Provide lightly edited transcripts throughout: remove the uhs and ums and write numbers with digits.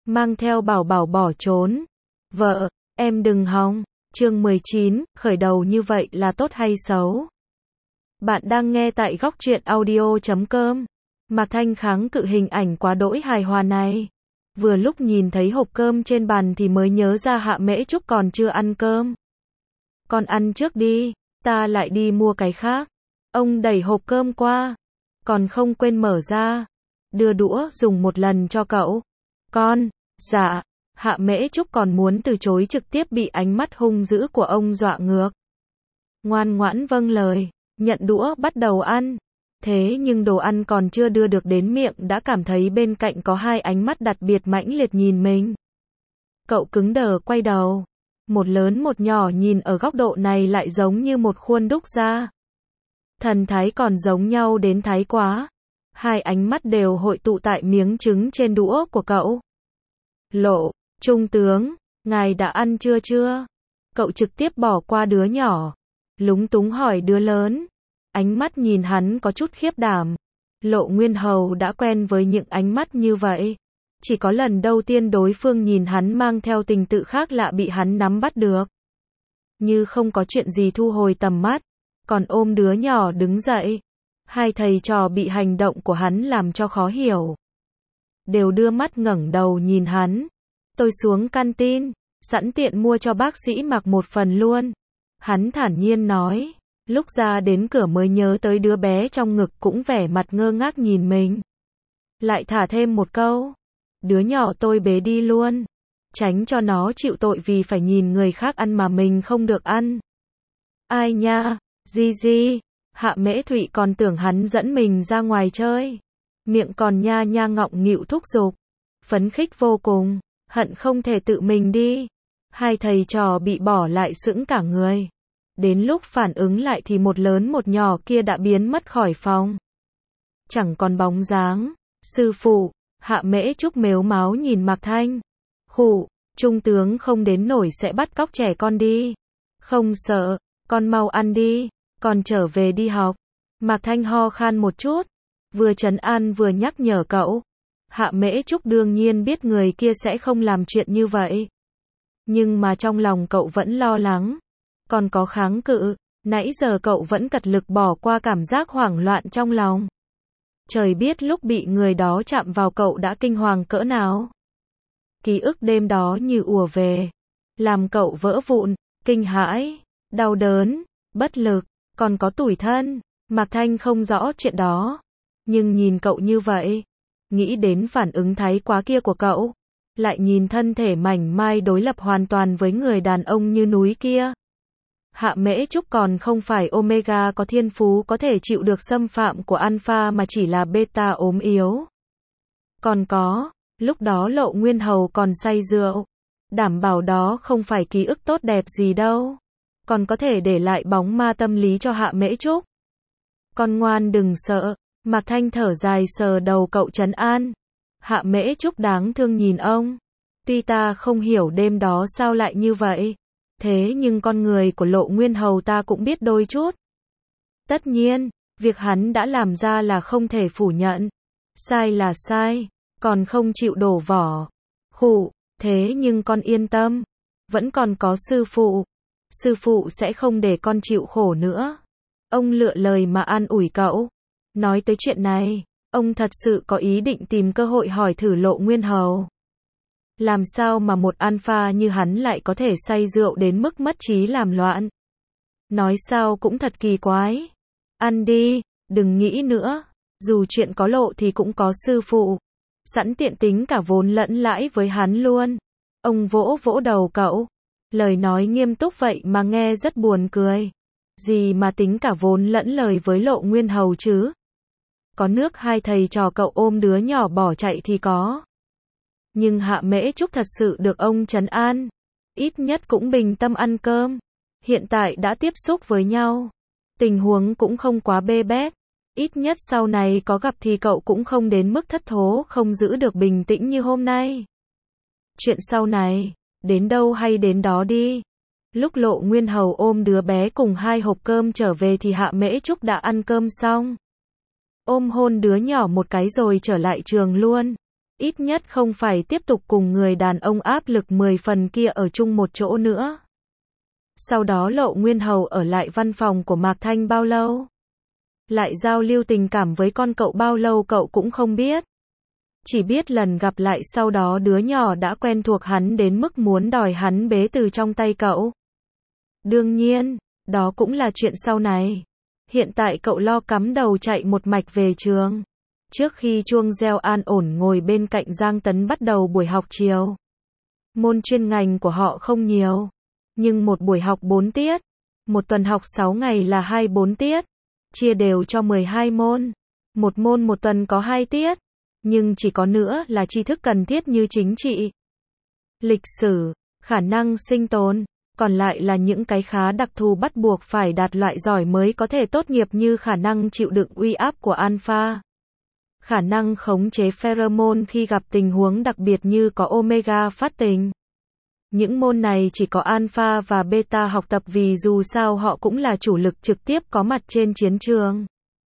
mang theo bảo bảo bỏ trốn. Vợ, em đừng hòng. Chương 19, khởi đầu như vậy là tốt hay xấu? Bạn đang nghe tại góc truyện audio.com. Mạc Thanh kháng cự hình ảnh quá đỗi hài hòa này. Vừa lúc nhìn thấy hộp cơm trên bàn thì mới nhớ ra Hạ Mễ Trúc còn chưa ăn cơm. Con ăn trước đi, ta lại đi mua cái khác. Ông đẩy hộp cơm qua, còn không quên mở ra, đưa đũa dùng một lần cho cậu. Con, dạ. Hạ Mễ Trúc còn muốn từ chối trực tiếp bị ánh mắt hung dữ của ông dọa ngược. Ngoan ngoãn vâng lời, nhận đũa bắt đầu ăn. Thế nhưng đồ ăn còn chưa đưa được đến miệng đã cảm thấy bên cạnh có hai ánh mắt đặc biệt mãnh liệt nhìn mình. Cậu cứng đờ quay đầu. Một lớn một nhỏ nhìn ở góc độ này lại giống như một khuôn đúc ra. Thần thái còn giống nhau đến thái quá. Hai ánh mắt đều hội tụ tại miếng trứng trên đũa của cậu. Lộ, trung tướng, ngài đã ăn chưa? Cậu trực tiếp bỏ qua đứa nhỏ. Lúng túng hỏi đứa lớn. Ánh mắt nhìn hắn có chút khiếp đảm. Lộ Nguyên Hầu đã quen với những ánh mắt như vậy. Chỉ có lần đầu tiên đối phương nhìn hắn mang theo tình tự khác lạ bị hắn nắm bắt được. Như không có chuyện gì thu hồi tầm mắt. Còn ôm đứa nhỏ đứng dậy. Hai thầy trò bị hành động của hắn làm cho khó hiểu. Đều đưa mắt ngẩng đầu nhìn hắn. Tôi xuống canteen, sẵn tiện mua cho bác sĩ Mạc một phần luôn. Hắn thản nhiên nói. Lúc ra đến cửa mới nhớ tới đứa bé trong ngực cũng vẻ mặt ngơ ngác nhìn mình. Lại thả thêm một câu. Đứa nhỏ tôi bế đi luôn. Tránh cho nó chịu tội vì phải nhìn người khác ăn mà mình không được ăn. Ai nha, Di. Hạ Mễ Thụy còn tưởng hắn dẫn mình ra ngoài chơi. Miệng còn nha nha ngọng nghịu thúc giục. Phấn khích vô cùng, hận không thể tự mình đi. Hai thầy trò bị bỏ lại sững cả người. Đến lúc phản ứng lại thì một lớn một nhỏ kia đã biến mất khỏi phòng. Chẳng còn bóng dáng. Sư phụ, Hạ Mễ Trúc mếu máo nhìn Mạc Thanh. Khụ, trung tướng không đến nổi sẽ bắt cóc trẻ con đi. Không sợ, con mau ăn đi, con trở về đi học. Mạc Thanh ho khan một chút, vừa trấn an vừa nhắc nhở cậu. Hạ Mễ Trúc đương nhiên biết người kia sẽ không làm chuyện như vậy. Nhưng mà trong lòng cậu vẫn lo lắng. Còn có kháng cự, nãy giờ cậu vẫn cật lực bỏ qua cảm giác hoảng loạn trong lòng. Trời biết lúc bị người đó chạm vào cậu đã kinh hoàng cỡ nào. Ký ức đêm đó như ùa về, làm cậu vỡ vụn, kinh hãi, đau đớn, bất lực, còn có tủi thân. Mạc Thanh không rõ chuyện đó, nhưng nhìn cậu như vậy, nghĩ đến phản ứng thái quá kia của cậu, lại nhìn thân thể mảnh mai đối lập hoàn toàn với người đàn ông như núi kia. Hạ Mễ Trúc còn không phải Omega có thiên phú có thể chịu được xâm phạm của Alpha mà chỉ là Beta ốm yếu. Còn có, lúc đó Lộ Nguyên Hầu còn say rượu. Đảm bảo đó không phải ký ức tốt đẹp gì đâu. Còn có thể để lại bóng ma tâm lý cho Hạ Mễ Trúc. Con ngoan đừng sợ. Mạc Thanh thở dài sờ đầu cậu trấn an. Hạ Mễ Trúc đáng thương nhìn ông. Tuy ta không hiểu đêm đó sao lại như vậy. Thế nhưng con người của Lộ Nguyên Hầu ta cũng biết đôi chút. Tất nhiên, việc hắn đã làm ra là không thể phủ nhận. Sai là sai, còn không chịu đổ vỏ. Khụ, thế nhưng con yên tâm. Vẫn còn có sư phụ. Sư phụ sẽ không để con chịu khổ nữa. Ông lựa lời mà an ủi cậu. Nói tới chuyện này, ông thật sự có ý định tìm cơ hội hỏi thử Lộ Nguyên Hầu. Làm sao mà một alpha như hắn lại có thể say rượu đến mức mất trí làm loạn? Nói sao cũng thật kỳ quái. Ăn đi, đừng nghĩ nữa. Dù chuyện có lộ thì cũng có sư phụ. Sẵn tiện tính cả vốn lẫn lãi với hắn luôn. Ông vỗ vỗ đầu cậu. Lời nói nghiêm túc vậy mà nghe rất buồn cười. Gì mà tính cả vốn lẫn lời với Lộ Nguyên Hầu chứ? Có nước hai thầy trò cậu ôm đứa nhỏ bỏ chạy thì có. Nhưng Hạ Mễ Trúc thật sự được ông trấn an. Ít nhất cũng bình tâm ăn cơm. Hiện tại đã tiếp xúc với nhau. Tình huống cũng không quá bê bết. Ít nhất sau này có gặp thì cậu cũng không đến mức thất thố không giữ được bình tĩnh như hôm nay. Chuyện sau này, đến đâu hay đến đó đi. Lúc Lộ Nguyên Hầu ôm đứa bé cùng hai hộp cơm trở về thì Hạ Mễ Trúc đã ăn cơm xong. Ôm hôn đứa nhỏ một cái rồi trở lại trường luôn. ít nhất không phải tiếp tục cùng người đàn ông áp lực 10 phần kia ở chung một chỗ nữa. Sau đó Lộ Nguyên Hầu ở lại văn phòng của Mạc Thanh bao lâu? Lại giao lưu tình cảm với con cậu bao lâu cậu cũng không biết. Chỉ biết lần gặp lại sau đó đứa nhỏ đã quen thuộc hắn đến mức muốn đòi hắn bế từ trong tay cậu. Đương nhiên, đó cũng là chuyện sau này. Hiện tại cậu lo cắm đầu chạy một mạch về trường. Trước khi chuông reo an ổn ngồi bên cạnh Giang Tấn bắt đầu buổi học chiều. Môn chuyên ngành của họ không nhiều, nhưng một buổi học 4 tiết. Một tuần học 6 ngày là 24 tiết. Chia đều cho 12 môn. Một môn một tuần có 2 tiết. Nhưng chỉ có nữa là tri thức cần thiết như chính trị, lịch sử, khả năng sinh tồn. Còn lại là những cái khá đặc thù bắt buộc phải đạt loại giỏi mới có thể tốt nghiệp như khả năng chịu đựng uy áp của alpha, khả năng khống chế pheromone khi gặp tình huống đặc biệt như có omega phát tình. Những môn này chỉ có alpha và beta học tập vì dù sao họ cũng là chủ lực trực tiếp có mặt trên chiến trường.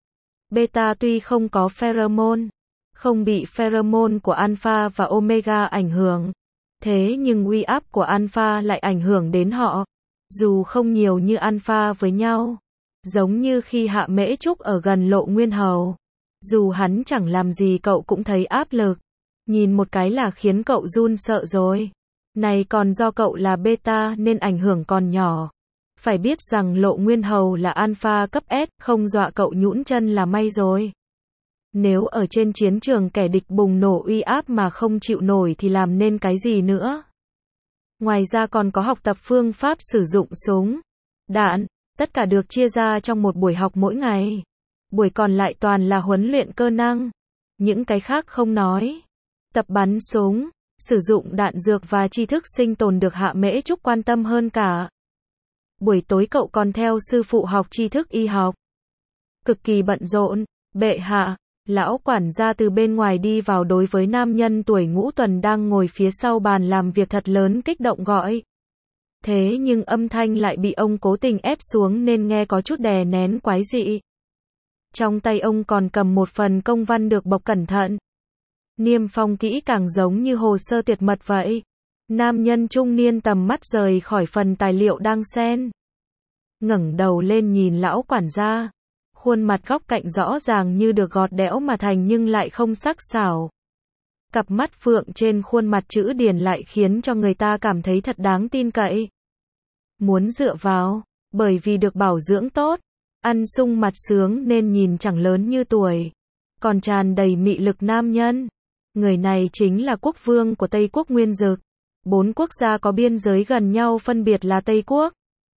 Beta tuy không có pheromone, không bị pheromone của alpha và omega ảnh hưởng. Thế nhưng uy áp của alpha lại ảnh hưởng đến họ, dù không nhiều như alpha với nhau. Giống như khi Hạ Mễ Trúc ở gần Lộ Nguyên Hầu. Dù hắn chẳng làm gì cậu cũng thấy áp lực. Nhìn một cái là khiến cậu run sợ rồi. Này còn do cậu là beta nên ảnh hưởng còn nhỏ. Phải biết rằng Lộ Nguyên Hầu là alpha cấp S, không dọa cậu nhũn chân là may rồi. Nếu ở trên chiến trường kẻ địch bùng nổ uy áp mà không chịu nổi thì làm nên cái gì nữa. Ngoài ra còn có học tập phương pháp sử dụng súng, đạn, tất cả được chia ra trong một buổi học mỗi ngày. Buổi còn lại toàn là huấn luyện cơ năng. Những cái khác không nói. Tập bắn súng, sử dụng đạn dược và tri thức sinh tồn được Hạ Mễ Trúc quan tâm hơn cả. Buổi tối cậu còn theo sư phụ học tri thức y học. Cực kỳ bận rộn, bệ hạ. Lão quản gia từ bên ngoài đi vào đối với nam nhân tuổi Ngũ Tuần đang ngồi phía sau bàn làm việc thật lớn kích động gọi. Thế nhưng âm thanh lại bị ông cố tình ép xuống nên nghe có chút đè nén quái dị. Trong tay ông còn cầm một phần công văn được bọc cẩn thận. Niêm phong kỹ càng giống như hồ sơ tuyệt mật vậy. Nam nhân trung niên tầm mắt rời khỏi phần tài liệu đang xen. Ngẩng đầu lên nhìn lão quản gia. Khuôn mặt góc cạnh rõ ràng như được gọt đẽo mà thành nhưng lại không sắc sảo. Cặp mắt phượng trên khuôn mặt chữ điển lại khiến cho người ta cảm thấy thật đáng tin cậy. Muốn dựa vào, bởi vì được bảo dưỡng tốt, ăn sung mặt sướng nên nhìn chẳng lớn như tuổi, còn tràn đầy mị lực nam nhân. Người này chính là quốc vương của Tây Quốc Nguyên Dực. 4 quốc gia có biên giới gần nhau phân biệt là Tây Quốc,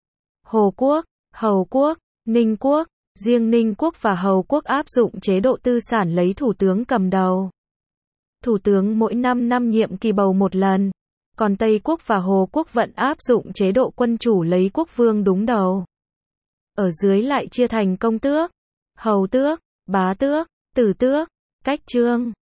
Hồ Quốc, Hầu Quốc, Ninh Quốc. Riêng Ninh Quốc và Hầu Quốc áp dụng chế độ tư sản lấy thủ tướng cầm đầu. Thủ tướng mỗi 5 năm nhiệm kỳ bầu một lần. Còn Tây Quốc và Hồ Quốc vẫn áp dụng chế độ quân chủ lấy quốc vương đúng đầu. Ở dưới lại chia thành công tước, hầu tước, bá tước, tử tước, cách chương.